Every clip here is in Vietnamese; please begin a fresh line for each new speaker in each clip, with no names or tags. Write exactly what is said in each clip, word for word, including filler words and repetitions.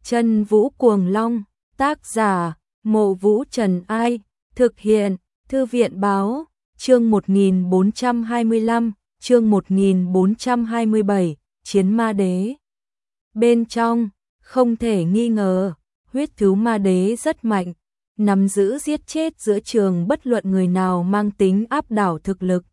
Chân Vũ Cuồng Long, tác giả, Mộ Vũ Trần Ai, thực hiện, Thư viện Báo, chương một nghìn bốn trăm hai mươi lăm, chương một nghìn bốn trăm hai mươi bảy, Chiến Ma Đế. Bên trong, không thể nghi ngờ, huyết thú ma đế rất mạnh, nắm giữ giết chết giữa trường bất luận người nào mang tính áp đảo thực lực.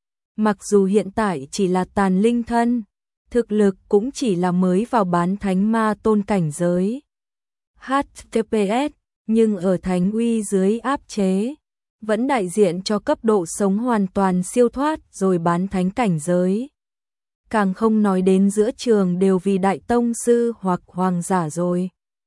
Mặc dù hiện tại chỉ là tàn linh thân, thực lực cũng chỉ là mới vào bán thánh ma tôn cảnh giới. hát tê pê ét, nhưng ở thánh uy dưới áp chế, vẫn đại diện cho cấp độ sống hoàn toàn siêu thoát rồi bán thánh cảnh giới. Càng không nói đến giữa trường đều vì đại tông sư hoặc hoàng giả rồi.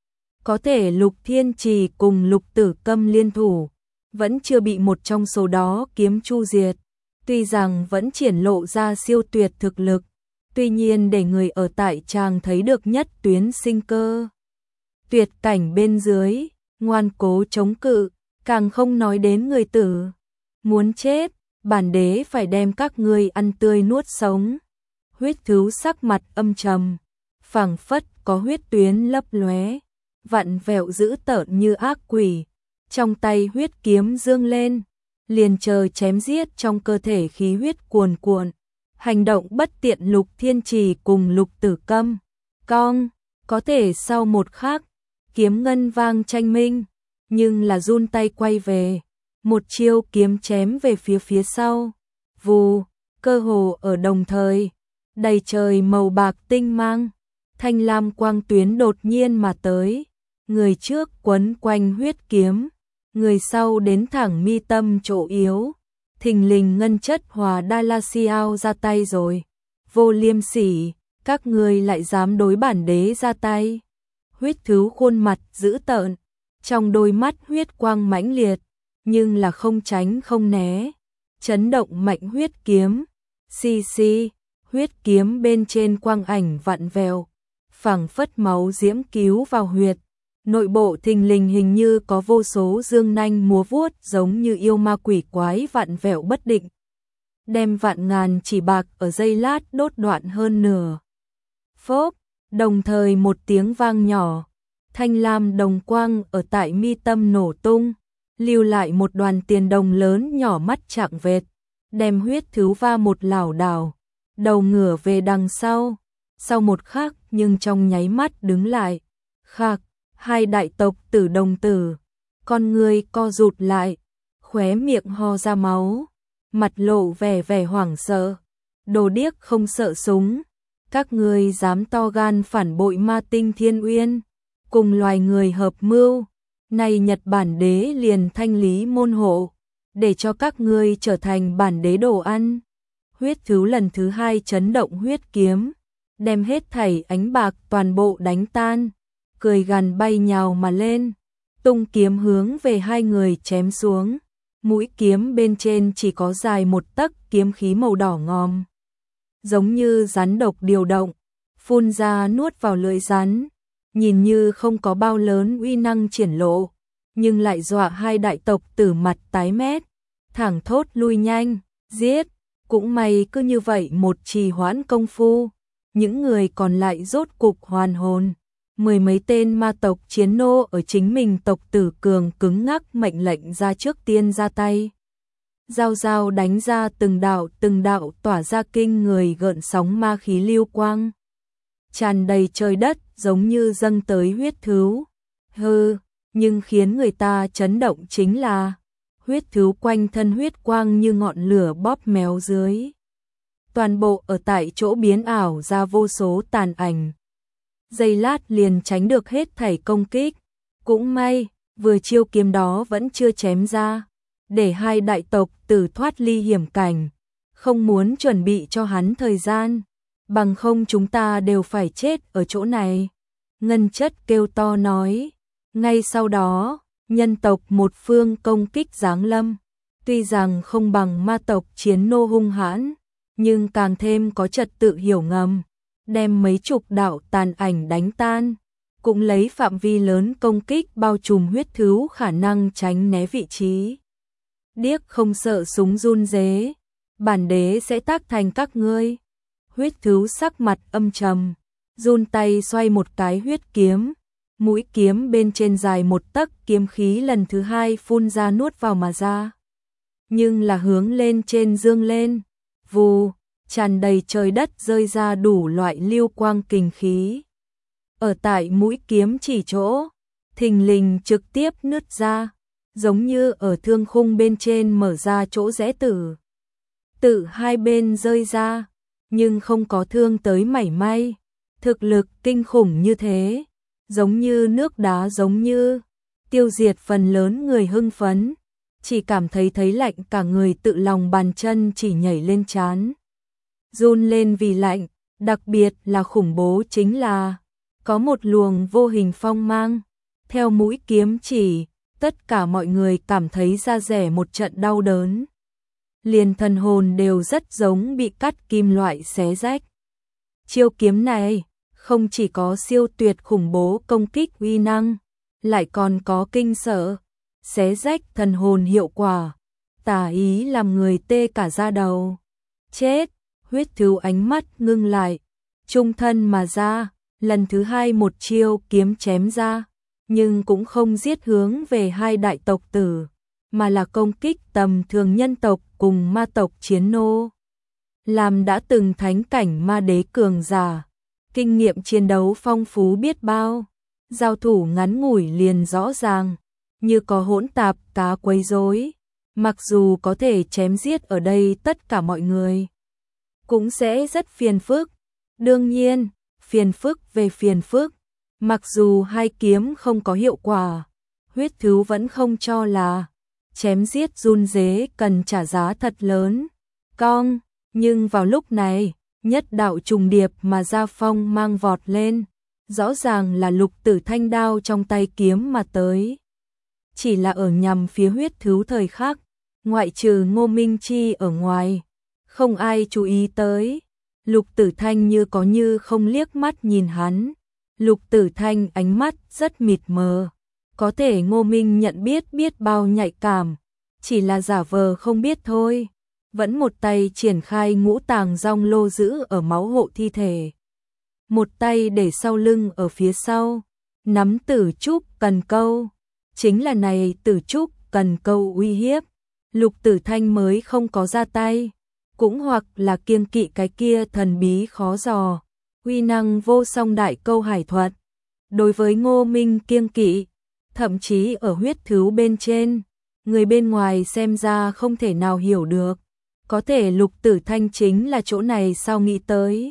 Có thể Lục Thiên Trì cùng Lục Tử Câm liên thủ, vẫn chưa bị một trong số đó kiếm chu diệt. Tuy rằng vẫn triển lộ ra siêu tuyệt thực lực, tuy nhiên để người ở tại tràng thấy được nhất tuyến sinh cơ. Tuyệt cảnh bên dưới, ngoan cố chống cự, càng không nói đến người tử. Muốn chết, bản đế phải đem các ngươi ăn tươi nuốt sống. Huyết thú sắc mặt âm trầm, phảng phất có huyết tuyến lấp lóe, vặn vẹo dữ tợn như ác quỷ. Trong tay huyết kiếm dương lên, liền chờ chém giết trong cơ thể khí huyết cuồn cuộn. Hành động bất tiện Lục Thiên Trì cùng Lục Tử Câm. Cong, có thể sau một khắc, kiếm ngân vang tranh minh, nhưng là run tay quay về, một chiêu kiếm chém về phía phía sau. Vù, cơ hồ ở đồng thời, đầy trời màu bạc tinh mang, thanh lam quang tuyến đột nhiên mà tới, người trước quấn quanh huyết kiếm, người sau đến thẳng mi tâm chỗ yếu. Thình lình ngân chất hòa Đa La Siao ra tay rồi. Vô liêm sỉ, các ngươi lại dám đối bản đế ra tay. Huyết thú khuôn mặt dữ tợn, trong đôi mắt huyết quang mãnh liệt, nhưng là không tránh không né. Chấn động mạnh huyết kiếm, xì xì, huyết kiếm bên trên quang ảnh vặn vẹo, phảng phất máu diễm cứu vào huyệt. Nội bộ thình lình hình như có vô số dương nanh múa vuốt giống như yêu ma quỷ quái vặn vẹo bất định. Đem vạn ngàn chỉ bạc ở giây lát đốt đoạn hơn nửa. Phốp, đồng thời một tiếng vang nhỏ, thanh lam đồng quang ở tại mi tâm nổ tung, lưu lại một đoàn tiền đồng lớn nhỏ mắt chạng vệt, đem huyết thú va một lảo đảo, đầu ngửa về đằng sau. Sau một khắc nhưng trong nháy mắt đứng lại, khạc. Hai đại tộc tử đồng tử, con người co rụt lại, khóe miệng ho ra máu, mặt lộ vẻ vẻ hoảng sợ. Đồ điếc không sợ súng, các ngươi dám to gan phản bội ma tinh Thiên Uyên, cùng loài người hợp mưu, này Nhật bản đế liền thanh lý môn hộ, để cho các ngươi trở thành bản đế đồ ăn. Huyết thú lần thứ hai chấn động huyết kiếm, đem hết thảy ánh bạc toàn bộ đánh tan. Cười gằn bay nhào mà lên, tung kiếm hướng về hai người chém xuống. Mũi kiếm bên trên chỉ có dài một tấc kiếm khí màu đỏ ngòm, giống như rắn độc điều động, phun ra nuốt vào lưỡi rắn, nhìn như không có bao lớn uy năng triển lộ, nhưng lại dọa hai đại tộc tử mặt tái mét, thẳng thốt lui nhanh, giết. Cũng may cứ như vậy một trì hoãn công phu, những người còn lại rốt cục hoàn hồn. Mười mấy tên ma tộc chiến nô ở chính mình tộc tử cường cứng ngắc mệnh lệnh ra trước tiên ra tay. Giao giao đánh ra từng đạo từng đạo tỏa ra kinh người gợn sóng ma khí lưu quang. Tràn đầy trời đất giống như dâng tới huyết thú. Hừ, nhưng khiến người ta chấn động chính là huyết thú quanh thân huyết quang như ngọn lửa bóp méo dưới. Toàn bộ ở tại chỗ biến ảo ra vô số tàn ảnh. Giây lát liền tránh được hết thảy công kích. Cũng may, vừa chiêu kiếm đó vẫn chưa chém ra, để hai đại tộc tử thoát ly hiểm cảnh. Không muốn chuẩn bị cho hắn thời gian, bằng không chúng ta đều phải chết ở chỗ này. Ngân chất kêu to nói. Ngay sau đó, nhân tộc một phương công kích giáng lâm. Tuy rằng không bằng ma tộc chiến nô hung hãn, nhưng càng thêm có trật tự hiểu ngầm. Đem mấy chục đạo tàn ảnh đánh tan, cũng lấy phạm vi lớn công kích bao trùm huyết thú khả năng tránh né vị trí. Điếc không sợ súng run rế, bản đế sẽ tác thành các ngươi. Huyết thú sắc mặt âm trầm, run tay xoay một cái huyết kiếm, mũi kiếm bên trên dài một tấc, kiếm khí lần thứ hai phun ra nuốt vào mà ra. Nhưng là hướng lên trên dương lên, vù, tràn đầy trời đất rơi ra đủ loại lưu quang kình khí. Ở tại mũi kiếm chỉ chỗ, thình lình trực tiếp nứt ra, giống như ở thương khung bên trên mở ra chỗ rẽ tử. Tự hai bên rơi ra, nhưng không có thương tới mảy may. Thực lực kinh khủng như thế, giống như nước đá giống như, tiêu diệt phần lớn người hưng phấn. Chỉ cảm thấy thấy lạnh cả người, tự lòng bàn chân chỉ nhảy lên trán. Run lên vì lạnh, đặc biệt là khủng bố chính là có một luồng vô hình phong mang. Theo mũi kiếm chỉ, tất cả mọi người cảm thấy da rẻ một trận đau đớn. Liền thần hồn đều rất giống bị cắt kim loại xé rách. Chiêu kiếm này không chỉ có siêu tuyệt khủng bố công kích uy năng, lại còn có kinh sợ, xé rách thần hồn hiệu quả, tả ý làm người tê cả da đầu. Chết, huyết thú ánh mắt ngưng lại, trung thân mà ra, lần thứ hai một chiêu kiếm chém ra, nhưng cũng không giết hướng về hai đại tộc tử, mà là công kích tầm thường nhân tộc cùng ma tộc chiến nô. Làm đã từng thánh cảnh ma đế cường giả, kinh nghiệm chiến đấu phong phú biết bao, giao thủ ngắn ngủi liền rõ ràng, như có hỗn tạp cá quấy rối. Mặc dù có thể chém giết ở đây tất cả mọi người, cũng sẽ rất phiền phức. Đương nhiên, phiền phức về phiền phức, mặc dù hai kiếm không có hiệu quả, huyết thú vẫn không cho là chém giết run rế cần trả giá thật lớn. Cong, nhưng vào lúc này, nhất đạo trùng điệp mà ra phong mang vọt lên, rõ ràng là Lục Tử Thanh đao trong tay kiếm mà tới. Chỉ là ở nhằm phía huyết thú thời khắc, ngoại trừ Ngô Minh Chi ở ngoài, không ai chú ý tới. Lục Tử Thanh như có như không liếc mắt nhìn hắn. Lục Tử Thanh ánh mắt rất mịt mờ, có thể Ngô Minh nhận biết biết bao nhạy cảm, chỉ là giả vờ không biết thôi. Vẫn một tay triển khai ngũ tàng rong lô giữ ở máu hộ thi thể, một tay để sau lưng ở phía sau, nắm tử trúc cần câu. Chính là này tử trúc cần câu uy hiếp, Lục Tử Thanh mới không có ra tay, cũng hoặc là kiêng kỵ cái kia thần bí khó dò, uy năng vô song đại câu hải thuật. Đối với Ngô Minh kiêng kỵ, thậm chí ở huyết thú bên trên, người bên ngoài xem ra không thể nào hiểu được. Có thể Lục Tử Thanh chính là chỗ này sao nghĩ tới.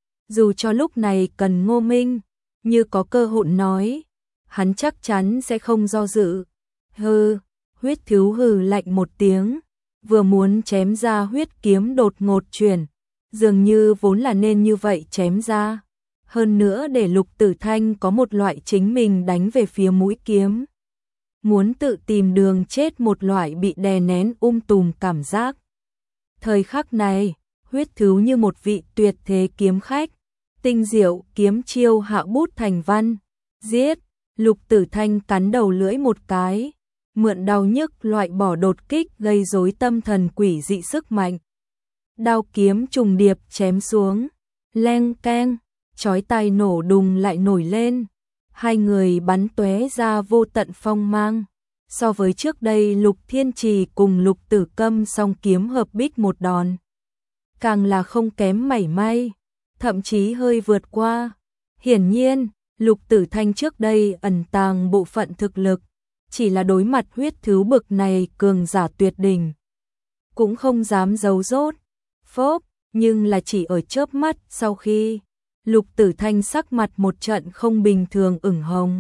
Dù cho lúc này cần Ngô Minh, như có cơ hội nói, hắn chắc chắn sẽ không do dự. Hừ, huyết thú hừ lạnh một tiếng, vừa muốn chém ra huyết kiếm đột ngột chuyển, dường như vốn là nên như vậy chém ra. Hơn nữa để Lục Tử Thanh có một loại chính mình đánh về phía mũi kiếm, muốn tự tìm đường chết, một loại bị đè nén um tùm cảm giác. Thời khắc này, huyết thú như một vị tuyệt thế kiếm khách, tinh diệu kiếm chiêu hạ bút thành văn, giết. Lục Tử Thanh cắn đầu lưỡi một cái, mượn đau nhức loại bỏ đột kích gây rối tâm thần quỷ dị sức mạnh. Đao kiếm trùng điệp chém xuống, leng keng, chói tai nổ đùng lại nổi lên. Hai người bắn tóe ra vô tận phong mang. So với trước đây Lục Thiên Trì cùng Lục Tử Câm song kiếm hợp bích một đòn, càng là không kém mảy may, thậm chí hơi vượt qua. Hiển nhiên, Lục Tử Thanh trước đây ẩn tàng bộ phận thực lực, chỉ là đối mặt huyết thú bực này cường giả tuyệt đỉnh, cũng không dám giấu rốt. Phốp, nhưng là chỉ ở chớp mắt sau khi, Lục Tử Thanh sắc mặt một trận không bình thường ửng hồng.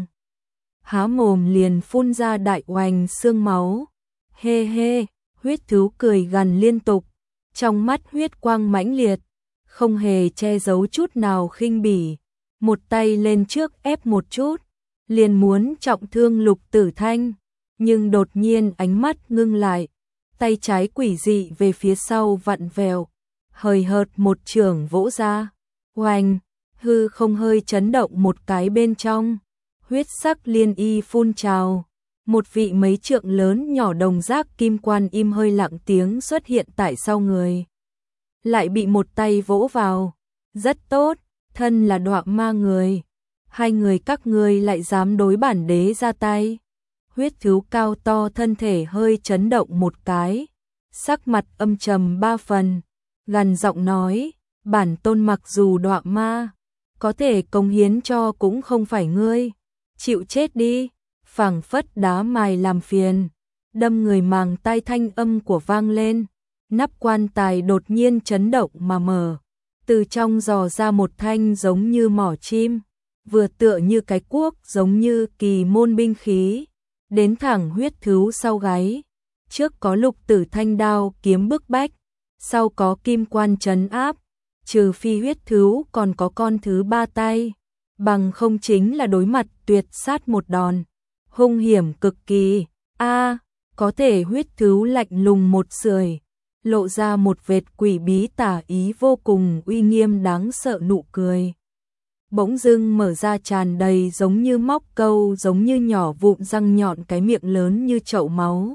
Há mồm liền phun ra đại oành xương máu. Hê hê, huyết thú cười gằn liên tục, trong mắt huyết quang mãnh liệt, không hề che giấu chút nào khinh bỉ. Một tay lên trước ép một chút, liền muốn trọng thương Lục Tử Thanh, nhưng đột nhiên ánh mắt ngưng lại, tay trái quỷ dị về phía sau vặn vèo, hời hợt một chưởng vỗ ra, oanh, hư không hơi chấn động một cái, bên trong huyết sắc liên y phun trào, một vị mấy trượng lớn nhỏ đồng giác kim quan im hơi lặng tiếng xuất hiện tại sau người, lại bị một tay vỗ vào. Rất tốt, thân là đọa ma người, Hai người các ngươi lại dám đối bản đế ra tay. Huyết thú cao to thân thể hơi chấn động một cái, sắc mặt âm trầm ba phần, gằn giọng nói, bản tôn mặc dù đọa ma, có thể cống hiến cho cũng không phải ngươi, chịu chết đi, phảng phất đá mài làm phiền, đâm người màng tai thanh âm của vang lên, nắp quan tài đột nhiên chấn động mà mở, từ trong dò ra một thanh giống như mỏ chim, vừa tựa như cái cuốc giống như kỳ môn binh khí, đến thẳng huyết thú sau gáy, trước có lục tử thanh đao kiếm bức bách, sau có kim quan trấn áp, trừ phi huyết thú còn có con thứ ba tay, bằng không chính là đối mặt tuyệt sát một đòn, hung hiểm cực kỳ. A, có thể huyết thú lạnh lùng một sưởi, lộ ra một vệt quỷ bí tả ý vô cùng uy nghiêm đáng sợ nụ cười. Bỗng dưng mở ra tràn đầy giống như móc câu, giống như nhỏ vụn răng nhọn, cái miệng lớn như chậu máu.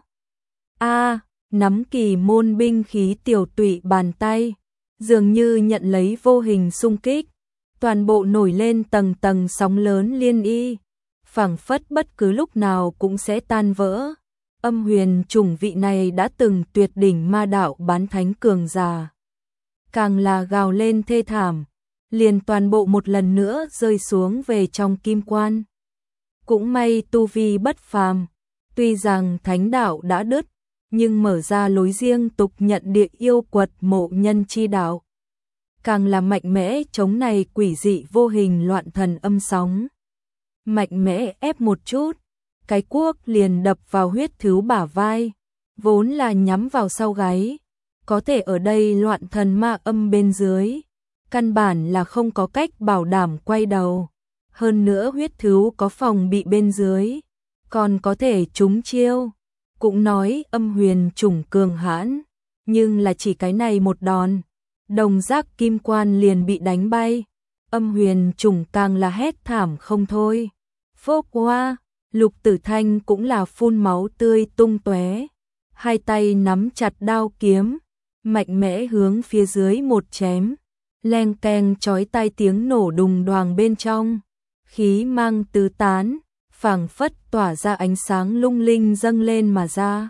A, nắm kỳ môn binh khí tiểu tụy bàn tay, dường như nhận lấy vô hình xung kích, toàn bộ nổi lên tầng tầng sóng lớn liên y, phảng phất bất cứ lúc nào cũng sẽ tan vỡ. Âm huyền chủng vị này đã từng tuyệt đỉnh ma đạo bán thánh cường giả, càng là gào lên thê thảm, liền toàn bộ một lần nữa rơi xuống về trong kim quan. Cũng may tu vi bất phàm, tuy rằng thánh đạo đã đứt, nhưng mở ra lối riêng tục nhận địa yêu quật mộ nhân chi đạo, càng là mạnh mẽ chống này quỷ dị vô hình loạn thần âm sóng. Mạnh mẽ ép một chút, cái cuốc liền đập vào huyết thú bả vai, vốn là nhắm vào sau gáy, có thể ở đây loạn thần ma âm bên dưới, căn bản là không có cách bảo đảm quay đầu. Hơn nữa huyết thú có phòng bị bên dưới, còn có thể trúng chiêu. Cũng nói âm huyền chủng cường hãn, nhưng là chỉ cái này một đòn, đồng giác kim quan liền bị đánh bay. Âm huyền chủng càng là hét thảm không thôi. Phốc qua, Lục Tử Thanh cũng là phun máu tươi tung tóe, hai tay nắm chặt đao kiếm, mạnh mẽ hướng phía dưới một chém, leng keng chói tai tiếng nổ đùng đoàng bên trong, khí mang tứ tán, phảng phất tỏa ra ánh sáng lung linh dâng lên mà ra,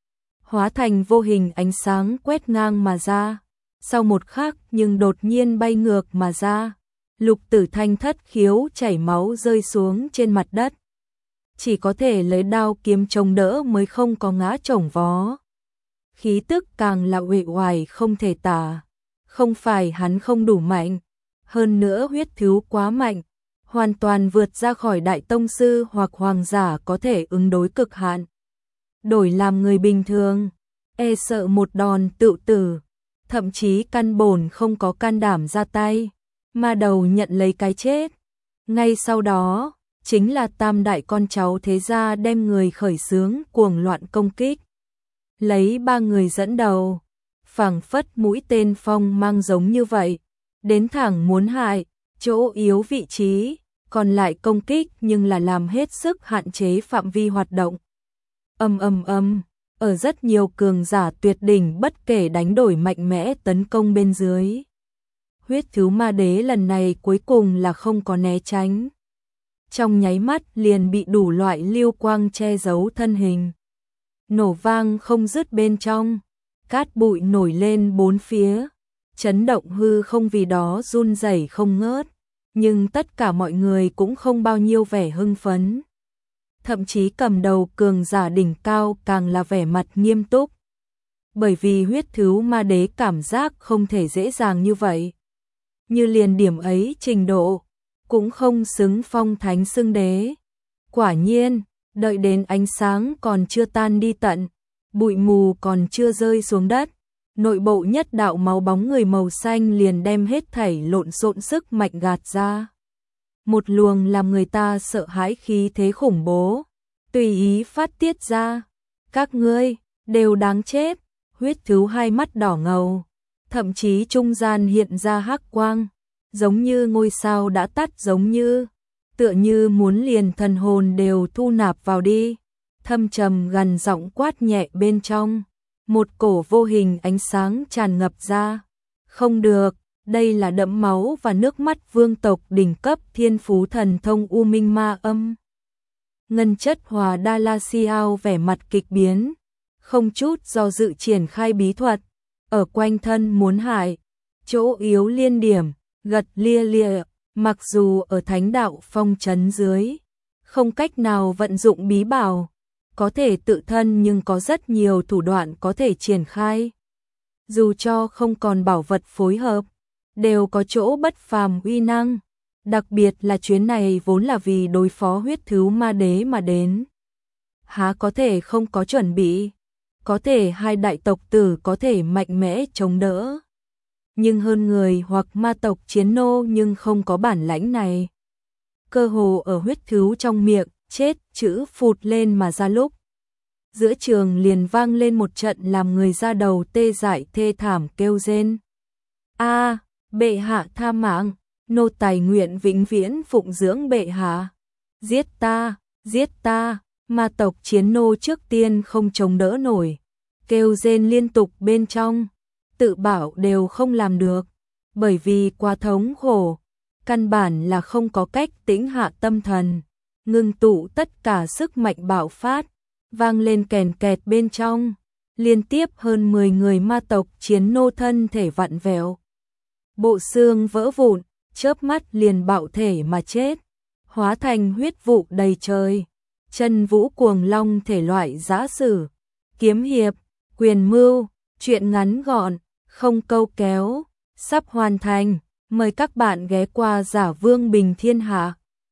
hóa thành vô hình ánh sáng quét ngang mà ra, sau một khắc nhưng đột nhiên bay ngược mà ra. Lục Tử Thanh thất khiếu chảy máu rơi xuống trên mặt đất, chỉ có thể lấy đao kiếm chống đỡ mới không có ngã chồng vó. Khí tức càng là uể oải không thể tả, không phải hắn không đủ mạnh, hơn nữa huyết thú quá mạnh, hoàn toàn vượt ra khỏi đại tông sư hoặc hoàng giả có thể ứng đối cực hạn. Đổi làm người bình thường, e sợ một đòn tự tử, thậm chí căn bổn không có can đảm ra tay, mà đầu nhận lấy cái chết. Ngay sau đó, chính là tam đại con cháu thế gia đem người khởi xướng cuồng loạn công kích. Lấy ba người dẫn đầu, phảng phất mũi tên phong mang giống như vậy, đến thẳng muốn hại, chỗ yếu vị trí, còn lại công kích nhưng là làm hết sức hạn chế phạm vi hoạt động. Âm âm âm, ở rất nhiều cường giả tuyệt đỉnh bất kể đánh đổi mạnh mẽ tấn công bên dưới. Huyết thú ma đế lần này cuối cùng là không có né tránh. Trong nháy mắt liền bị đủ loại lưu quang che giấu thân hình. Nổ vang không dứt bên trong, cát bụi nổi lên bốn phía, chấn động hư không vì đó run rẩy không ngớt, nhưng tất cả mọi người cũng không bao nhiêu vẻ hưng phấn. Thậm chí cầm đầu cường giả đỉnh cao càng là vẻ mặt nghiêm túc. Bởi vì huyết thú ma đế cảm giác không thể dễ dàng như vậy. Như liền điểm ấy trình độ, cũng không xứng phong thánh xưng đế. Quả nhiên, đợi đến ánh sáng còn chưa tan đi tận, bụi mù còn chưa rơi xuống đất, nội bộ nhất đạo máu bóng người màu xanh liền đem hết thảy lộn xộn sức mạnh gạt ra. Một luồng làm người ta sợ hãi khí thế khủng bố, tùy ý phát tiết ra. Các ngươi, đều đáng chết. Huyết thú hai mắt đỏ ngầu, thậm chí trung gian hiện ra hắc quang, giống như ngôi sao đã tắt, giống như, tựa như muốn liền thần hồn đều thu nạp vào đi. Thâm trầm gần giọng quát nhẹ bên trong, một cổ vô hình ánh sáng tràn ngập ra. Không được, Đây là đẫm máu và nước mắt vương tộc đỉnh cấp thiên phú thần thông U Minh Ma Âm. Ngân Chất Hòa Đa La Siao vẻ mặt kịch biến, không chút do dự triển khai bí thuật, ở quanh thân muốn hại, chỗ yếu liên điểm, gật lia lia, mặc dù ở thánh đạo phong trấn dưới, không cách nào vận dụng bí bảo, có thể tự thân nhưng có rất nhiều thủ đoạn có thể triển khai. Dù cho không còn bảo vật phối hợp, đều có chỗ bất phàm uy năng, đặc biệt là chuyến này vốn là vì đối phó huyết thứ ma đế mà đến. Há có thể không có chuẩn bị, có thể hai đại tộc tử có thể mạnh mẽ chống đỡ. Nhưng hơn người hoặc ma tộc chiến nô nhưng không có bản lãnh này. Cơ hồ ở huyết thứ trong miệng, chết chữ phụt lên mà ra lúc. Giữa trường liền vang lên một trận làm người ra đầu tê dại thê thảm kêu rên. A, bệ hạ tha mạng, nô tài nguyện vĩnh viễn phụng dưỡng bệ hạ. Giết ta, giết ta, ma tộc chiến nô trước tiên không chống đỡ nổi, kêu rên liên tục bên trong, tự bảo đều không làm được, bởi vì quá thống khổ, căn bản là không có cách tĩnh hạ tâm thần, ngưng tụ tất cả sức mạnh bạo phát, vang lên kèn kẹt bên trong, liên tiếp hơn mười người ma tộc chiến nô thân thể vặn vẹo. Bộ xương vỡ vụn, chớp mắt liền bạo thể mà chết, hóa thành huyết vụ đầy trời. Chân vũ cuồng long thể loại giã sử, kiếm hiệp, quyền mưu, chuyện ngắn gọn, không câu kéo, sắp hoàn thành, mời các bạn ghé qua Giả Vương Bình Thiên Hạ.